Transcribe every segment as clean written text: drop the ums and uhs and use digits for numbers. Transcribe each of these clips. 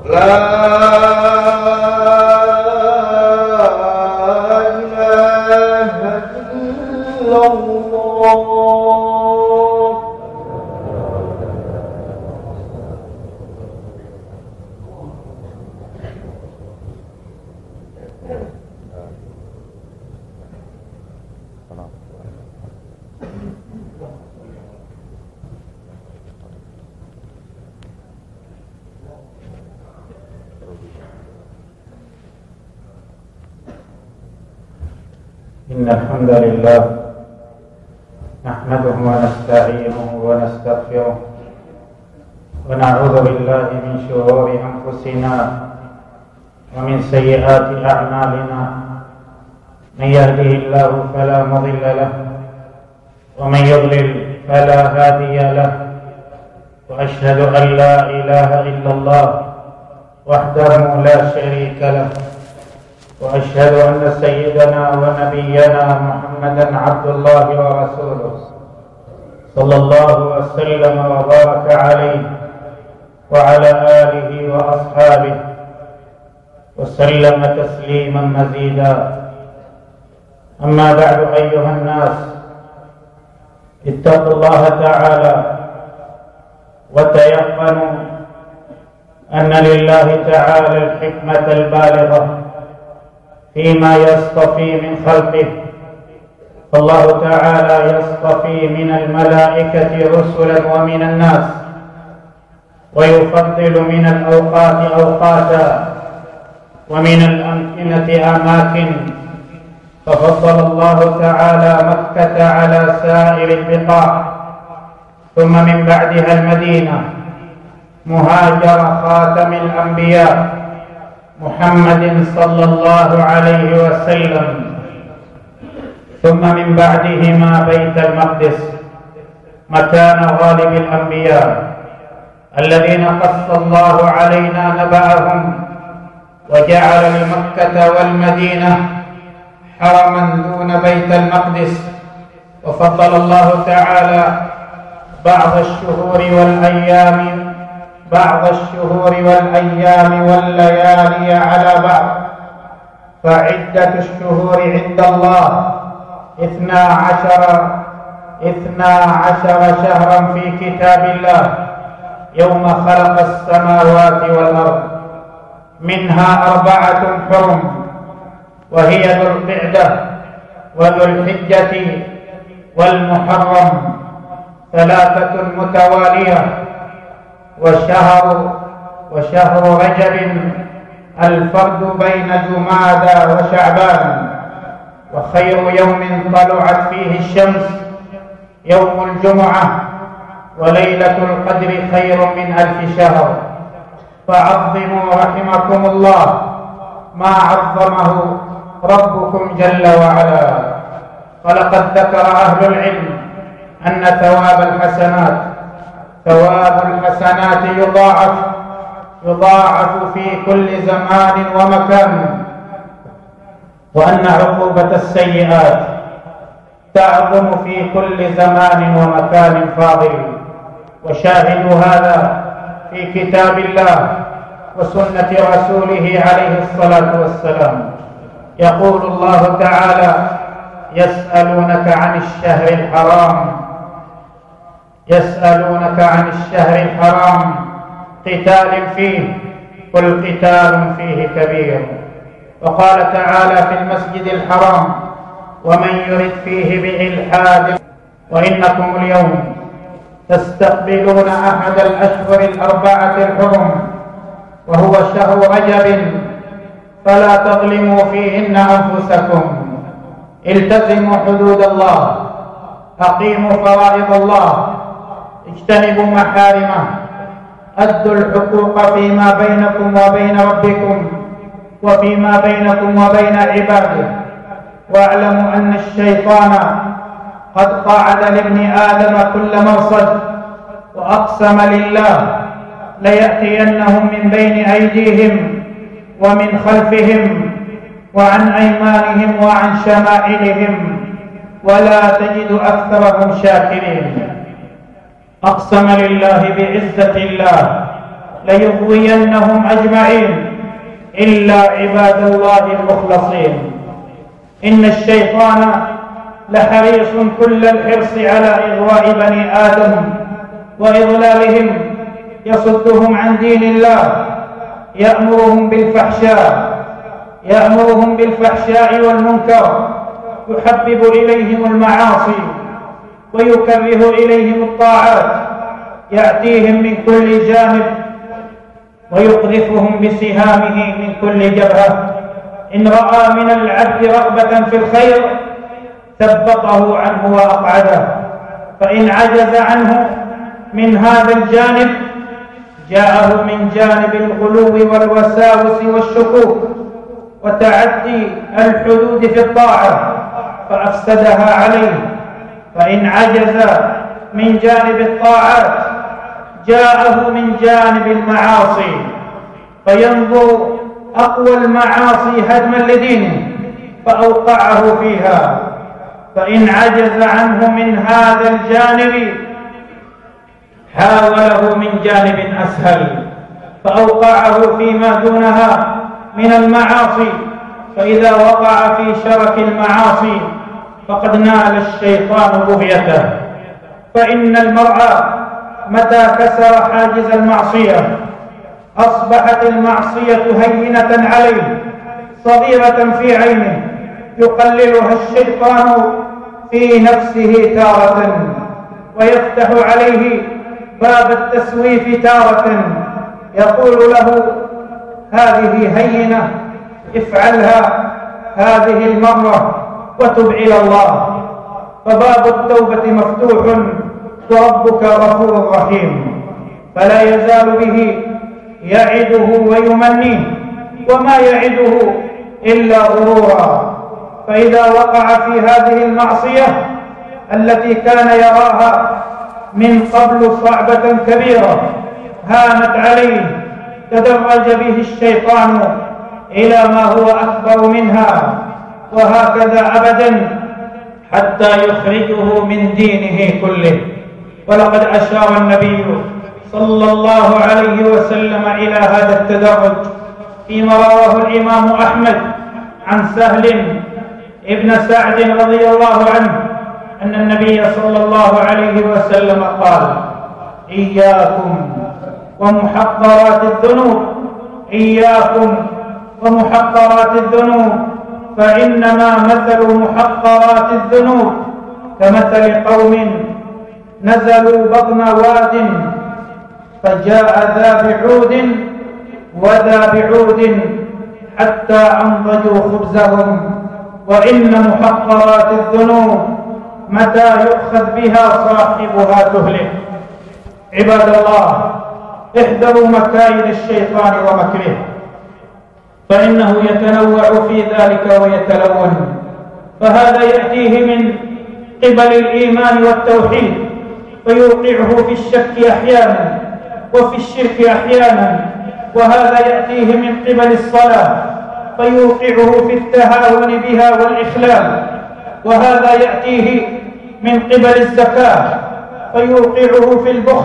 إن الحمد لله نحمده ونستعينه ونستغفره ونعوذ بالله من شرور أنفسنا ومن سيئات أعمالنا. من يهده الله فلا مضل له ومن يضلل فلا هادي له، وأشهد أن لا إله إلا الله وحده لا شريك له، وأشهد أن سيدنا ونبينا محمدا عبد الله ورسوله صلى الله وسلم وبارك عليه وعلى آله وأصحابه وسلم تسليما مزيدا. أما بعد، أيها الناس، اتقوا الله تعالى وتيقنوا أن لله تعالى الحكمة البالغة فيما يصطفي من خلقه. فالله تعالى يصطفي من الملائكة رسلا ومن الناس، ويفضل من الأوقات أوقاتا ومن الأمكنة أماكن. ففضل الله تعالى مكة على سائر البقاع، ثم من بعدها المدينة مهاجر خاتم الأنبياء محمد صلى الله عليه وسلم، ثم من بعدهما بيت المقدس مكان غالب الأنبياء الذين قص الله علينا نبأهم، وجعل لمكة والمدينة حرما دون بيت المقدس. وفضل الله تعالى بعض الشهور والأيام والليالي على بعض. فعدة الشهور عند الله 12 شهرا في كتاب الله يوم خلق السماوات والأرض، منها 4 حرم، وهي ذو القعدة وذو الحجة والمحرم، 3 متوالية. وشهر رجب الفرد بين جمادى وشعبان. وخير يوم طلعت فيه الشمس يوم الجمعة، وليلة القدر خير من 1000 شهر. فعظموا رحمكم الله ما عظمه ربكم جل وعلا. ولقد ذكر أهل العلم أن ثواب الحسنات يضاعف في كل زمان ومكان، وأن عقوبة السيئات تعظم في كل زمان ومكان فاضل. وشاهدوا هذا في كتاب الله وسنة رسوله عليه الصلاة والسلام. يقول الله تعالى: يسألونك عن الشهر الحرام قتال فيه، قل قتال فيه كبير. وقال تعالى في المسجد الحرام: ومن يرد فيه بإلحاد. وإنكم اليوم تستقبلون أحد الأشهر 4 الحرم، وهو شهر رجب، فلا تظلموا فيهن أنفسكم. التزموا حدود الله، أقيموا فرائض الله، اجتنبوا محارمه، أدوا الحقوق فيما بينكم وبين ربكم وفيما بينكم وبين عباده. واعلموا أن الشيطان قد قعد لابن آدم كل مرصد، وأقسم لله ليأتينهم من بين أيديهم ومن خلفهم وعن أيمانهم وعن شمائلهم، ولا تجد أكثرهم شاكرين. أقسم لله بعزة الله ليغوينهم أجمعين إلا عباد الله المخلصين. إن الشيطان لحريص كل الحرص على إغواء بني آدم وإضلالهم، يصدهم عن دين الله، يأمرهم بالفحشاء والمنكر، يحبب إليهم المعاصي ويكره إليهم الطاعات، يأتيهم من كل جانب ويقذفهم بسهامه من كل جبهة. إن رأى من العبد رغبة في الخير ثبطه عنه وأقعده، فإن عجز عنه من هذا الجانب جاءه من جانب الغلو والوساوس والشكوك وتعدي الحدود في الطاعة فأفسدها عليه. فإن عجز من جانب الطاعات جاءه من جانب المعاصي فينظر أقوى المعاصي هدما لدينه فأوقعه فيها. فإن عجز عنه من هذا الجانب حاوله من جانب أسهل فأوقعه فيما دونها من المعاصي. فإذا وقع في شرك المعاصي فقد نال الشيطان بغيته. فإن المرء متى كسر حاجز المعصية أصبحت المعصية هينة عليه صغيرة في عينه، يقللها الشيطان في نفسه تارة ويفتح عليه باب التسويف تارة، يقول له هذه هينة افعلها هذه المرة وتب إلى الله. فباب التوبة مفتوح وربك غفور رحيم، فلا يزال به يعده ويمنيه وما يعده إلا غرورا. فإذا وقع في هذه المعصية التي كان يراها من قبل صعبة كبيرة هانت عليه تدرج به الشيطان إلى ما هو أكبر منها، وهكذا أبدا حتى يخرجه من دينه كله. ولقد أشار النبي صلى الله عليه وسلم إلى هذا التدرج فيما رواه الإمام أحمد عن سهل ابن سعد رضي الله عنه أن النبي صلى الله عليه وسلم قال: إياكم ومحقرات الذنوب، إياكم ومحقرات الذنوب، فإنما مثل محقرات الذنوب كمثل قوم نزلوا بطن واد فجاء ذا بعود وذا بعود حتى أنضجوا خبزهم، وإن محقرات الذنوب متى يؤخذ بها صاحبها تهلك. عباد الله، احذروا مكايد الشيطان ومكره، فإنه يتنوع في ذلك ويتلون. فهذا يأتيه من قبل الإيمان والتوحيد فيوقعه في الشك أحيانا وفي الشرك أحيانا، وهذا يأتيه من قبل الصلاة فيوقعه في التهاون بها والإخلال، وهذا يأتيه من قبل الزكاة فيوقعه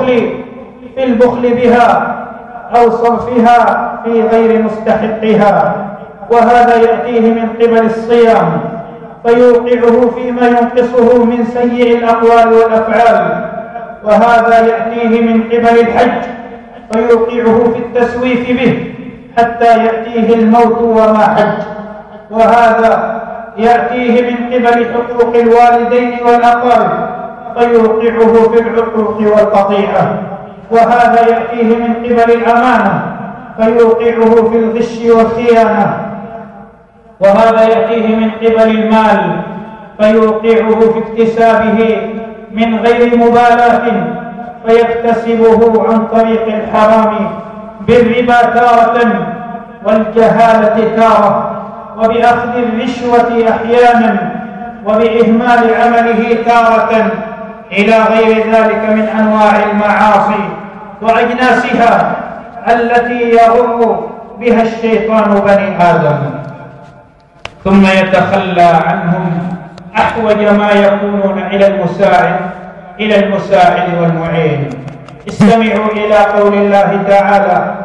في البخل بها أو صرفها في غير مستحقها، وهذا يأتيه من قبل الصيام فيوقعه فيما ينقصه من سيء الأقوال والأفعال، وهذا يأتيه من قبل الحج فيوقعه في التسويف به حتى يأتيه الموت وما حج، وهذا يأتيه من قبل حقوق الوالدين والأقارب فيوقعه في العقوق والقطيعة، وهذا يأتيه من قبل الأمانة فيوقعه في الغش والخيانة، وهذا يأتيه من قبل المال فيوقعه في اكتسابه من غير مبالاة فيكتسبه عن طريق الحرام بالربا تارة والجهالة تارة وبأخذ الرشوة أحيانا وبإهمال عمله تارة إلى غير ذلك من أنواع المعاصي وأجناسها التي يغر بها الشيطان بني آدم، ثم يتخلى عنهم أحوج ما يكونون إلى المساعد والمعين. استمعوا إلى قول الله تعالى: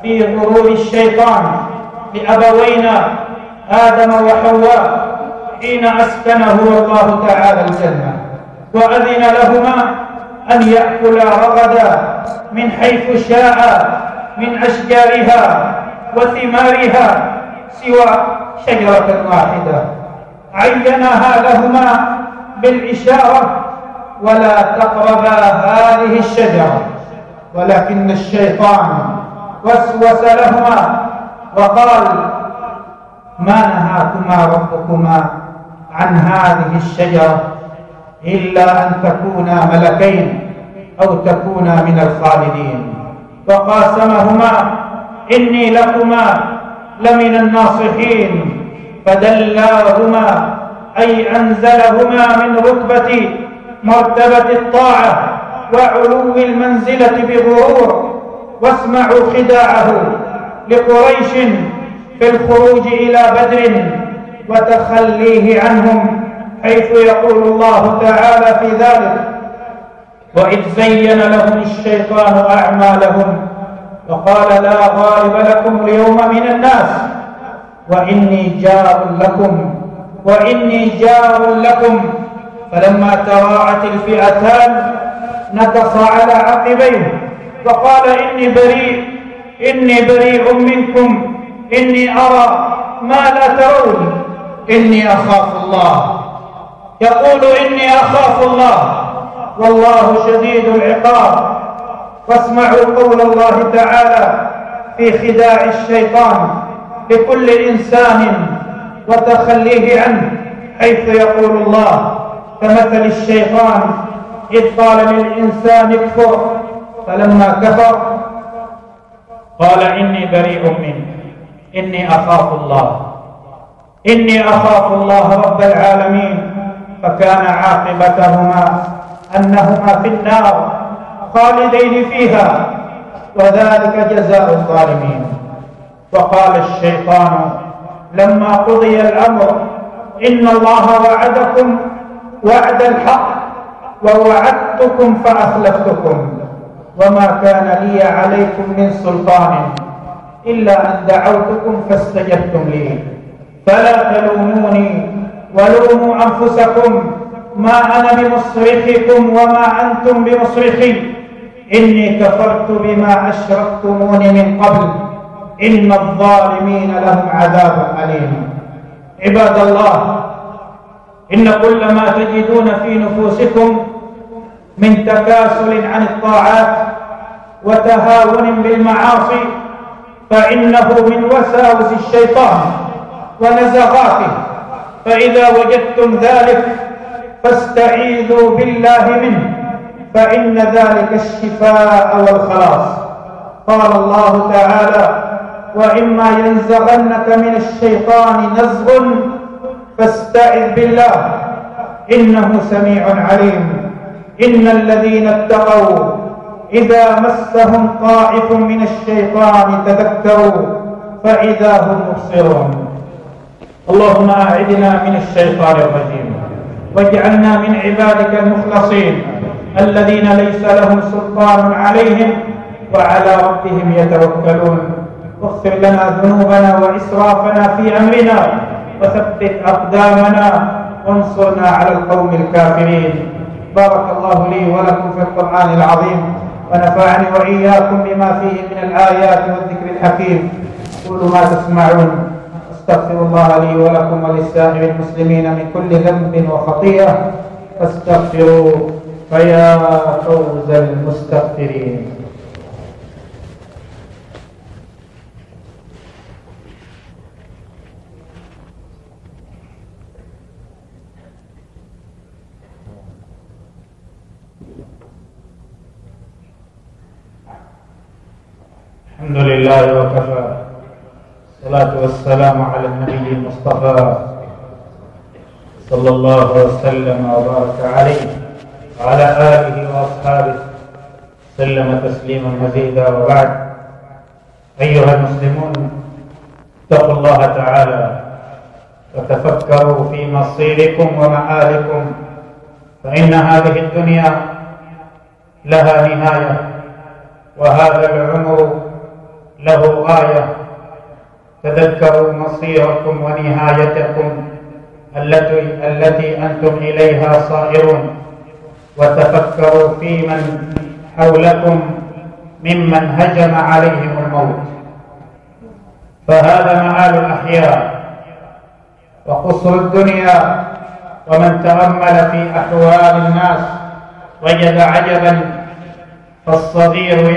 في غرور الشيطان لأبوينا آدم وحواء حين أسكنه الله تعالى الجنة وأذن لهما أن يأكلا رغدا من حيث شاء من أشجارها وثمارها سوى شجرة واحدة عينها لهما بالإشارة: ولا تقربا هذه الشجرة. ولكن الشيطان وسوس لهما وقال: ما نهاكما ربكما عن هذه الشجرة إلا أن تكونا ملكين أو تكونا من الخالدين. وقاسمهما: إني لكما لمن الناصحين. فدلاهما أي أنزلهما من رتبة مرتبة الطاعة وعلو المنزلة بغرور. واسمعوا خداعه لقريش في الخروج إلى بدر وتخليه عنهم، حيث يقول الله تعالى في ذلك: وإذ زين لهم الشيطان أعمالهم وقال: لا غالب لكم اليوم من الناس وإني جار لكم فلما تراءت الفئتان نكص على عقبيه وقال: إني بريء منكم إني أرى ما لا ترون إني أخاف الله. يقول: إني أخاف الله والله شديد العقاب. واسمعوا قول الله تعالى في خداع الشيطان لكل إنسان وتخليه عنه، حيث يقول الله: كمثل الشيطان إذ قال للإنسان اكفر فلما كفر قال: إني بريء منك إني أخاف الله رب العالمين. فكان عاقبتهما أنهما في النار خالدين فيها، وذلك جزاء الظالمين. وقال الشيطان لما قضي الأمر: إن الله وعدكم وعد الحق ووعدتكم فأخلفتكم وما كان لي عليكم من سلطان إلا أن دعوتكم فاستجبتم لي فلا تلوموني ولوموا أنفسكم ما أنا بمصرخكم وما أنتم بمصرخي إني كفرت بما أشركتمون من قبل إن الظالمين لهم عذاب أليم. عباد الله، إن كل ما تجدون في نفوسكم من تكاسل عن الطاعات وتهاون بالمعاصي فإنه من وساوس الشيطان ونزغاته، فإذا وجدتم ذلك فاستعيذوا بالله منه فإن ذلك الشفاء والخلاص. قال الله تعالى: وإما ينزغنك من الشيطان نزغ فاستعذ بالله إنه سميع عليم. إن الذين اتقوا إذا مسهم طائف من الشيطان تذكروا فإذا هم مبصرون. اللهم أعذنا من الشيطان الرجيم واجعلنا من عبادك المخلصين الذين ليس لهم سلطان عليهم وعلى ربهم يتوكلون. اغفر لنا ذنوبنا وإسرافنا في أمرنا وثبت أقدامنا وانصرنا على القوم الكافرين. بارك الله لي ولكم في القرآن العظيم ونفعني وإياكم بما فيه من الآيات والذكر الحكيم. قولوا ما تسمعون. استغفر الله لي ولكم ولسائر المسلمين من كل ذنب وخطيئة فاستغفروا فيا فوز المستغفرين. الحمد لله وكفى، الصلاة والسلام على النبي المصطفى صلى الله وسلم وبارك عليه وعلى آله وأصحابه سلم تسليما مزيدا. وبعد، أيها المسلمون، اتقوا الله تعالى وتفكروا في مصيركم ومآلكم، فإن هذه الدنيا لها نهاية وهذا العمر له غاية: تذكروا مصيركم ونهايتكم التي أنتم إليها صائرون، وتفكروا في من حولكم ممن هجم عليهم الموت، فهذا مآل الأحياء وقصر الدنيا. ومن تأمل في أحوال الناس وجد عجبا، فالصغير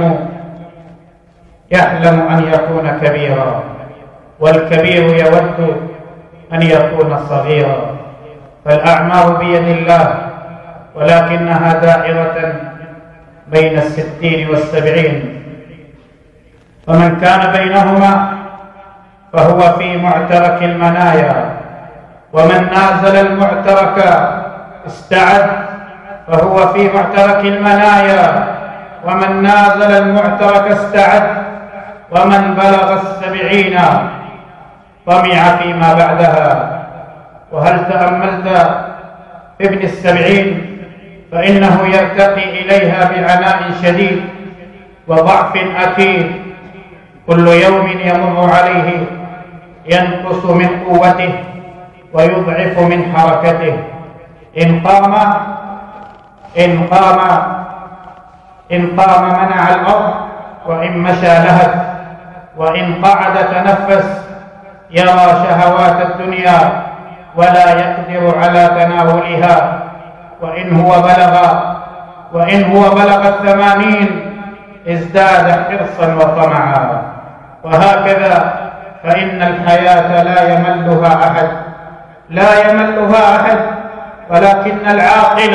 يحلم أن يكون كبيرا، والكبير يود أن يكون صغيرا. فالأعمار بيد الله، ولكنها دائرة بين 60 و70، فمن كان بينهما فهو في معترك المنايا، ومن نازل المعترك استعد فهو في معترك المنايا، ومن نازل المعترك استعد، ومن بلغ 70 طمع فيما بعدها. وهل تأملت في ابن 70 فإنه يرتقي إليها بعناء شديد وضعف أكيد، كل يوم يمر عليه ينقص من قوته ويضعف من حركته. إن قام منع الأرض، وإن مشى لهث، وإن قعد تنفس، يرى شهوات الدنيا ولا يقدر على تناولها. وإن هو بلغ 80 ازداد حرصا وطمعا. وهكذا فإن الحياة لا يملها أحد، ولكن العاقل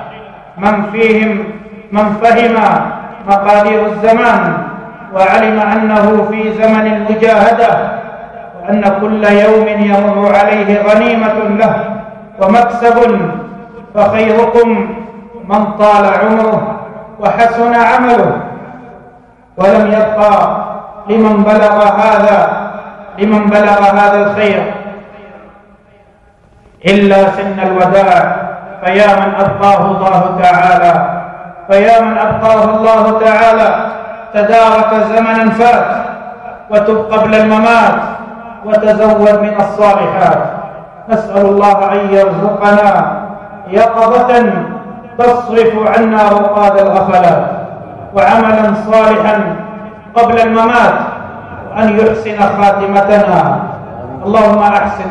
من فهم مقادير الزمان وعلم أنه في زمن المجاهدة، وأن كل يوم يمر عليه غنيمة له ومكسب. فخيركم من طال عمره وحسن عمله. ولم يبقى لمن بلغ هذا الخير إلا سن الوداع، فيا من أبقاه الله تعالى تدارك زمنا فات، وتب قبل الممات، وتزود من الصالحات. نسأل الله أن يرزقنا يقظة تصرف عنا رقاد الغفلات، وعملا صالحا قبل الممات، وأن يحسن خاتمتنا. اللهم أحسن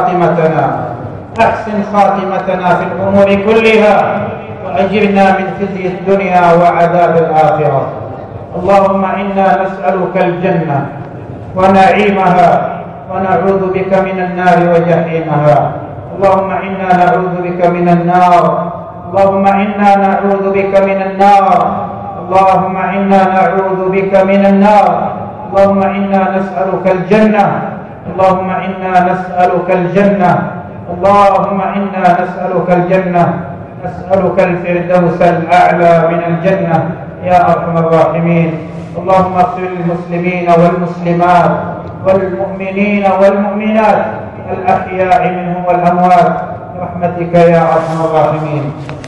خاتمتنا في الأمور كلها، وأجرنا من خزي الدنيا وعذاب الآخرة. اللهم إنا نسألك الجنة ونعيمها، ونعوذ بك من النار وجحيمها. اللهم إنا نعوذ بك من النار، اللهم إنا نعوذ بك من النار، اللهم إنا نعوذ بك من النار. اللهم إنا نسألك الجنة، اللهم إنا نسألك الجنة، اللهم إنا نسألك الجنة، نسألك الفردوس الأعلى من الجنة يا أرحم الراحمين. اللهم اغفر للمسلمين والمسلمات والمؤمنين والمؤمنات الأحياء منهم والأموات برحمتك يا أرحم الراحمين.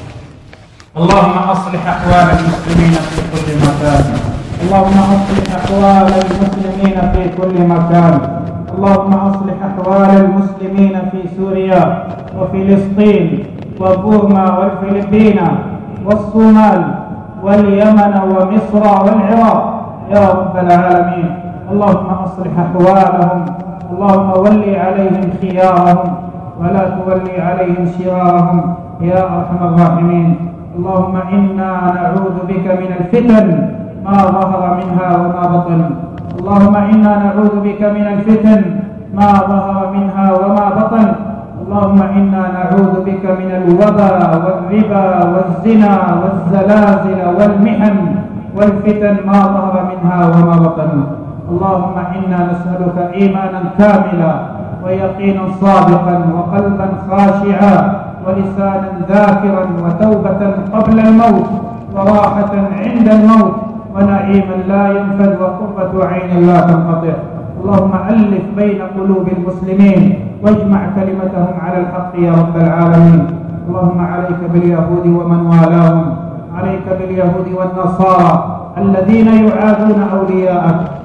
اللهم أصلح أحوال المسلمين في كل مكان، اللهم أصلح أحوال المسلمين في كل مكان، اللهم أصلح أحوال المسلمين في سوريا وفلسطين وبورما والفلبين والصومال واليمن ومصر والعراق يا رب العالمين. اللهم أصلح أحوالهم، اللهم ولي عليهم خيارهم ولا تولي عليهم شرارهم يا أرحم الراحمين. اللهم إنا نعوذ بك من الفتن ما ظهر منها وما بطن، اللهم إنا نعوذ بك من الفتن ما ظهر منها وما بطن، اللهم إنا نعوذ بك من الوباء والربا والزنا والزلازل والمحن والفتن ما ظهر منها وما بطن. اللهم إنا نسألك إيمانا كاملا ويقينا صادقا وقلبا خاشعا ولسانا ذاكرا وتوبة قبل الموت وراحة عند الموت ونعيما لا ينفد وقرة عين لا تنقطع. اللهم ألف بين قلوب المسلمين واجمع كلمتهم على الحق يا رب العالمين. اللهم عليك باليهود ومن والاهم، عليك باليهود والنصارى الذين يعادون أولياءك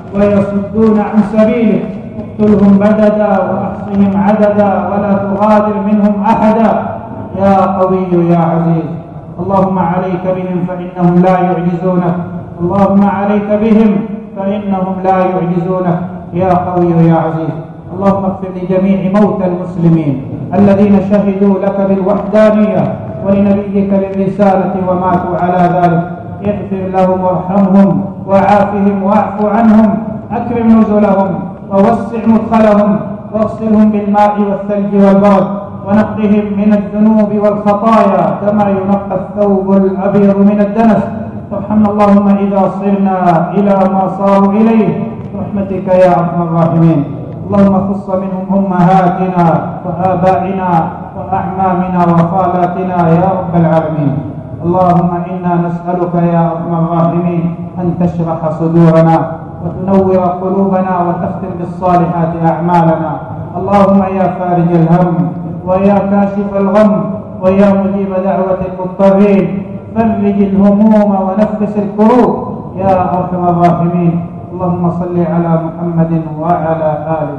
ويصدون عن سبيلك اقتلهم بددا وأحصهم عددا ولا تغادر منهم أحدا يا قوي يا عزيز. اللهم عليك بهم فإنهم لا يعجزونك، اللهم عليك بهم فإنهم لا يعجزونك يا قوي يا عزيز. اللهم اغفر لجميع موتى المسلمين الذين شهدوا لك بالوحدانية ولنبيك بالرسالة وماتوا على ذلك، اغفر لهم وارحمهم وعافهم واعف عنهم، أكرم نزلهم ووسع مدخلهم واغسلهم بالماء والثلج والبرد ونقهم من الذنوب والخطايا كما ينقى الثوب الأبيض من الدنس. وارحمنا اللهم إذا صرنا إلى ما صاروا إليه برحمتك يا أرحم الراحمين. اللهم خص منهم أمهاتنا وآبائنا وأعمامنا وخالاتنا يا رب العالمين. اللهم إنا نسألك يا أرحم الراحمين أن تشرح صدورنا وتنور قلوبنا وتختم بالصالحات أعمالنا. اللهم يا فارج الهم ويا كاشف الغم ويا مجيب دعوة المضطرين فرج الهموم ونفس الكروب يا أرحم الراحمين. اللهم صل على محمد وعلى آله.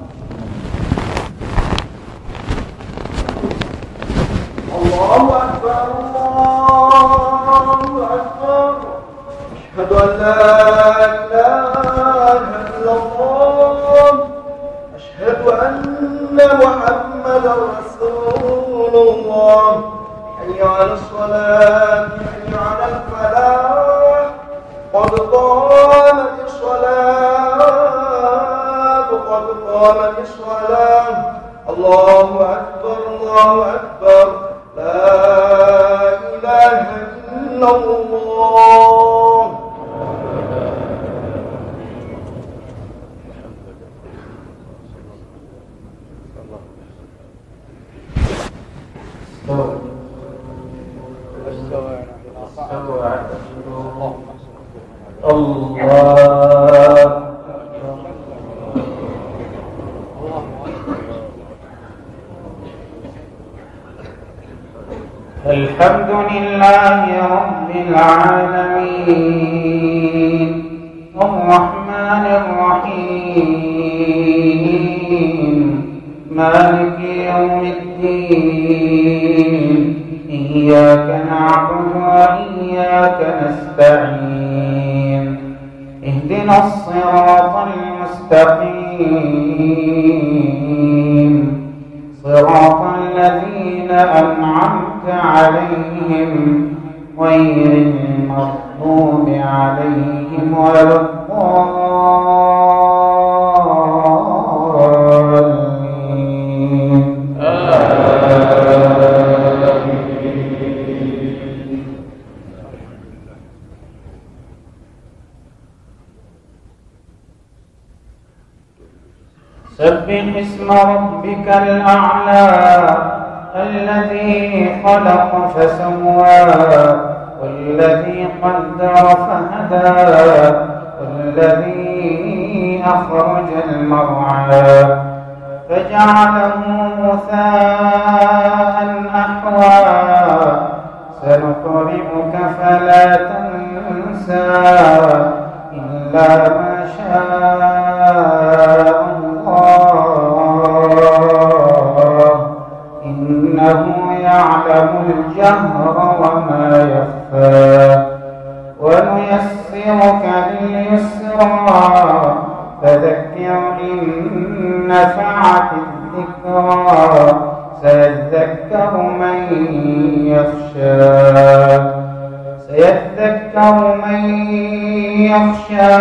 الله أكبر الله أكبر. أشهد أن لا إله إلا الله. أشهد أن محمدا رسول الله. حي على الصلاة حي على الفلاح قد قامت الصلاة قد قامت الصلاة. الله أكبر الله أكبر. لا إله إلا الله. الحمد لله رب العالمين الرحمن الرحيم مالك يوم الدين إياك نعبد وإياك نستعين اهدنا الصراط المستقيم صراط الذين أنعمت عليهم غير المغضوب عليهم ولا الضالين. سبح اسم ربك الأعلى الذي خلق فسوى والذي قدر فهدى والذي أخرج المرعى فجعله غثاء أحوى سنقرئك فلا تنسى إلا ما شاء الله إنه يعلم الجهر وما يخفى ونيسرك لليسرى فذكر إن نفعت الذكرى سيذكر من يخشى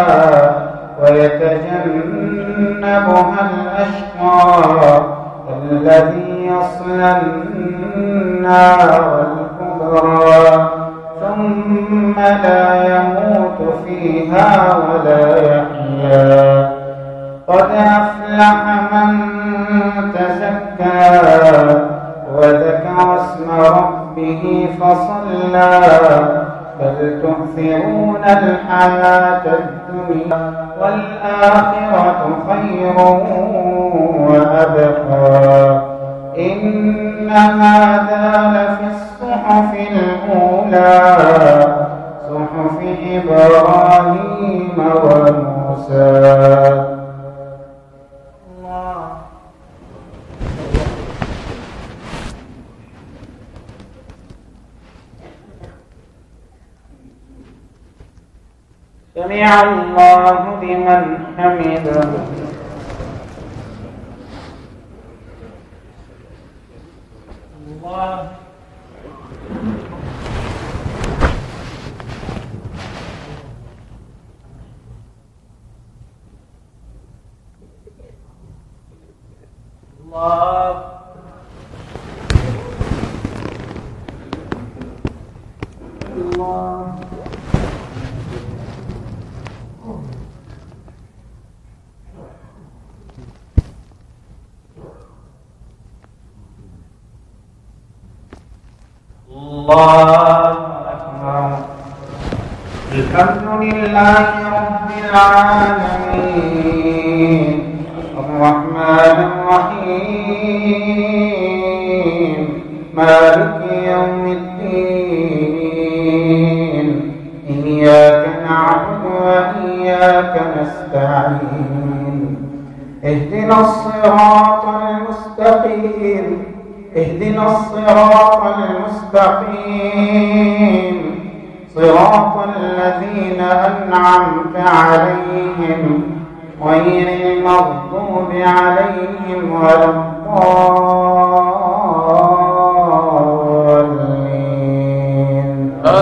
ويتجنبها الأشقى الذي يصلى النار الكبرى ثم لا يموت فيها ولا يحيا قد أفلح من تزكى وذكر اسم ربه فصلى بل تؤثرون الحياة الدنيا والآخرة خير وأبقى إن هذا لفي الصحف الأولى صحف إبراهيم وموسى موسى. سمع الله لمن حمده. الله الله الله أكبر. الحمد لله رب العالمين الرحمن الرحيم مالك يوم الدين إياك نعبد وإياك نستعين اهدنا الصراط المستقيم اهدنا الصراط المستقيم صراط الذين أنعمت عليهم غير المغضوب عليهم ولا الضالين.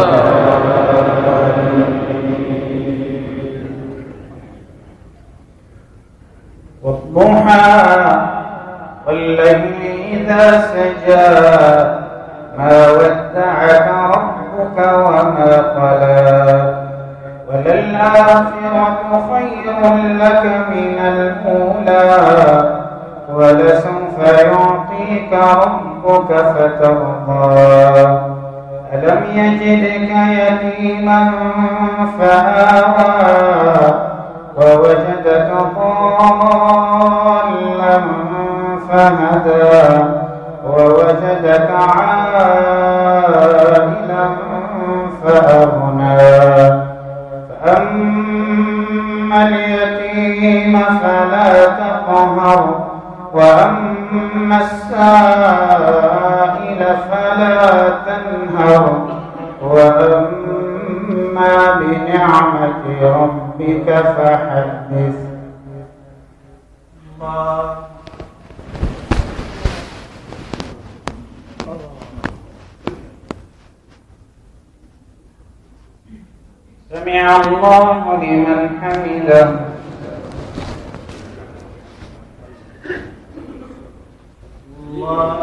والضحى والليل إذا سجى ما ودعك ربك وما قلى وللآخرة خير لك من الأولى ولسوف يعطيك ربك فترضى ألم يجدك يتيما فآوى ووجدك ضالا فهدى ووجدك عائلا فأغنى فأما اليتيم فلا تقهر وأما السائل فلا تنهر وأما بنعمة ربك فحدث. الله سمع الله لمن حمده. الله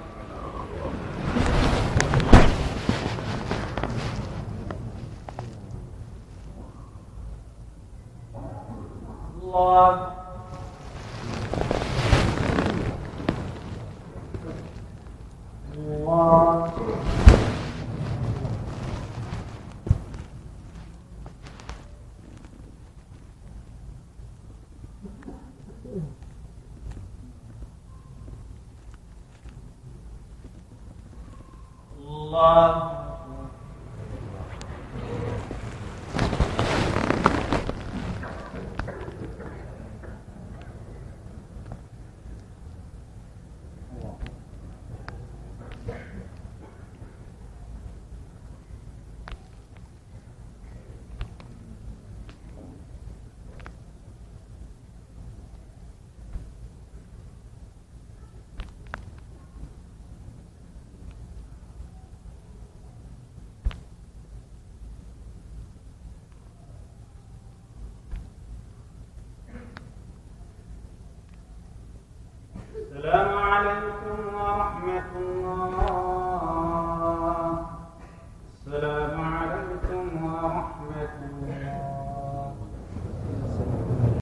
الله الله الله